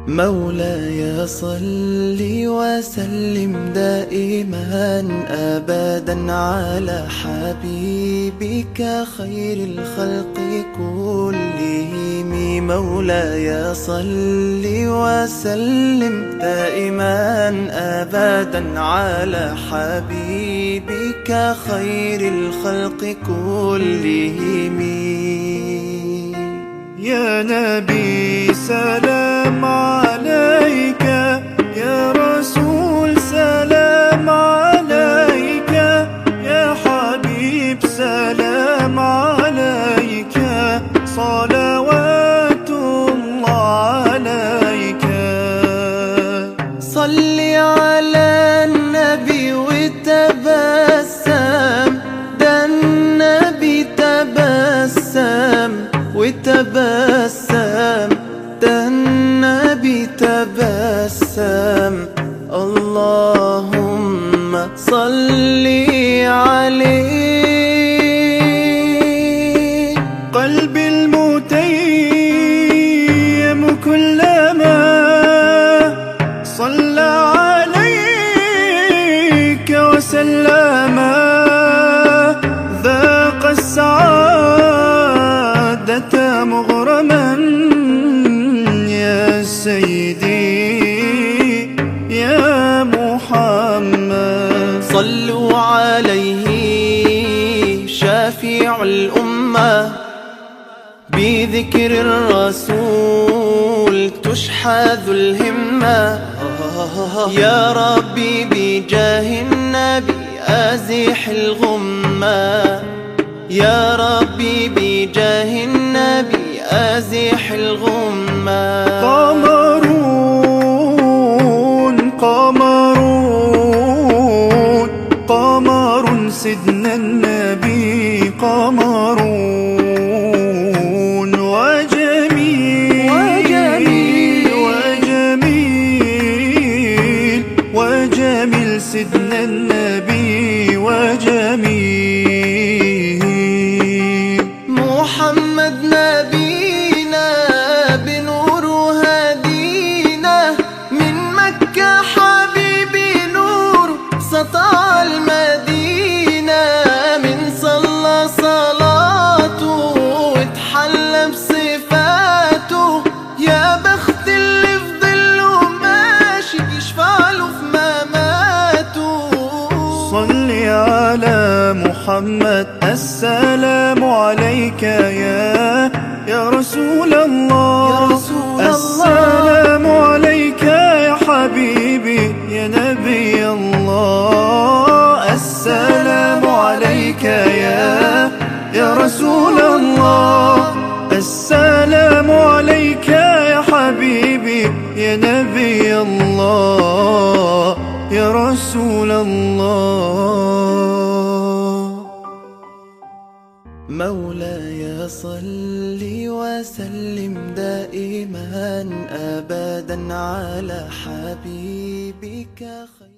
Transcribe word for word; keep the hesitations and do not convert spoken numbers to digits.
مولاي صل وسلم دائما أبدا على حبيبك خير الخلق كلهم. مولاي صل وسلم دائما أبدا على حبيبك خير الخلق كلهم. يا نبي سلام عليك، يا رسول سلام عليك، يا حبيب سلام عليك، صلوات الله عليك. صل على النبي وتبسم، ده النبي تبسم وتبسم، ده النبي تبسم. اللهم صل عليه. قلبي المتيم كلما صلى عليك وسلم ذاق السعادة مغرما. يا سيدي يا محمد صلوا عليه شافع الأمة، بذكر الرسول تشحذ الهمة. يا ربي بجاه النبي أزح الغمة، يا ربي بجاه النبي أزح الغمة. قمرون قمرون قمر سيدنا النبي، قمرون وجميل وجميل وجميل وجميل سيدنا النبي وجميل. محمد نبينا بنور هدينا، من مكة حبيبي نور سطع المدينة. من صلى صلاته واتحلى بصفاته، يا بخت اللي في ظله ماشي يشفع له في مماته. صل على محمد السلام عليك يا يا رسول الله، يا رسول السلام عليك يا حبيبي يا نبي الله. السلام عليك يا يا رسول الله، السلام عليك يا حبيبي يا نبي الله يا رسول الله. مولاي صل وسلم دائما أبدا على حبيبك خير